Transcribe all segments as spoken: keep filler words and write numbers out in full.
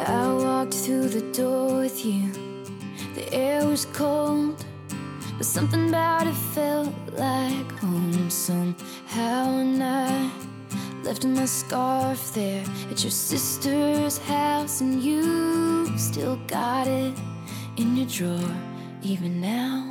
I walked through the door with you. The air was cold, but something about it felt like home somehow. And I left my scarf there at your sister's house, and you still got it in your drawer even now.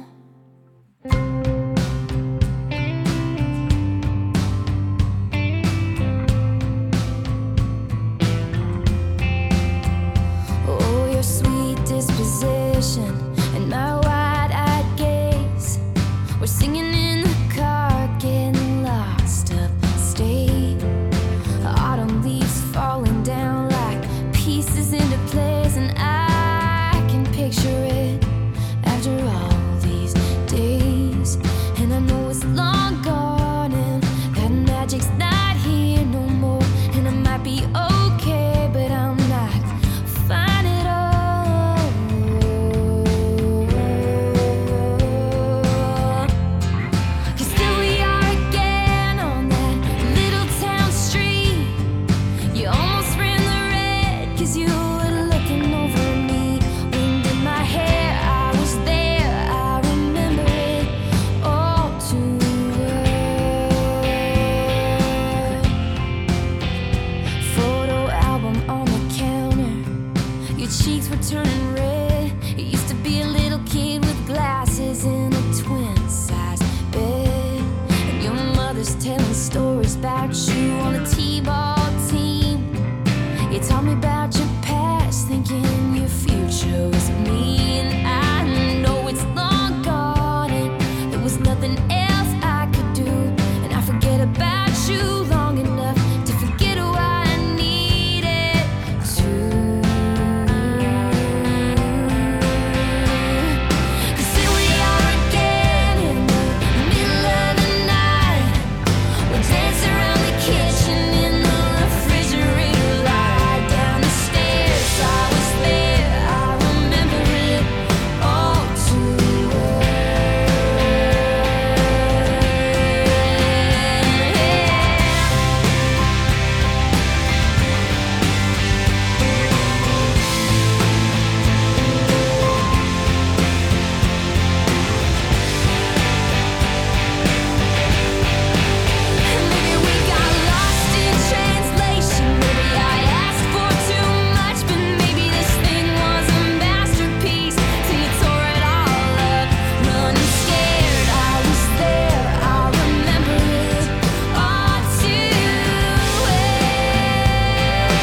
Oh, your sweet disposition and my wide-eyed gaze were singing in the car, getting lost upstate. Autumn leaves falling down like pieces into place, and I can picture it after all these days. And I know it's long gone and that magic's not here no more, and I might be okay, but I'm not fine at all. 'Cause here we are again on that little town street. You almost ran the red 'cause you were looking over me. Wind in my hair, I was there, I remember it all too well. Photo album on the counter, your cheeks were turning red. You used to be a little kid with glasses in a twin-size bed, and your mother's telling stories about you on the t-ball team. You told me about your past, thinking your future was me. And I know it's long gone and there was nothing else I could do, and I forget about you long enough to forget who I needed to. 'Cause here we are again in the middle of the night. We'll dance around the kitchen in the refrigerator light. Down the stairs, I was there, I remember it all too well. Maybe we got lost in translation. Maybe I asked for too much, but maybe this thing was a masterpiece till you tore it all up. Running scared, I was there, I remember it all too well.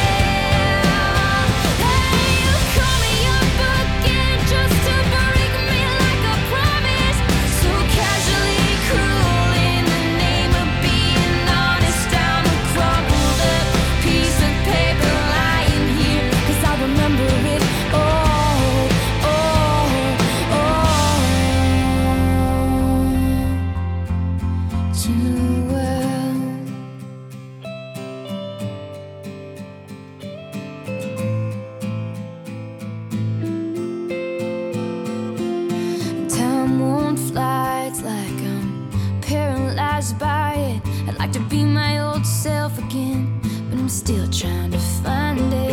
Hey, you call me up again just to break me like a promise, so casually cruel in the name of being honest. I'm a crumpled up piece of paper lying here, 'cause I remember it all, all, all too well. Time won't fly, it's like I'm paralyzed by it. I'd like to be my old self again, but I'm still trying to find it.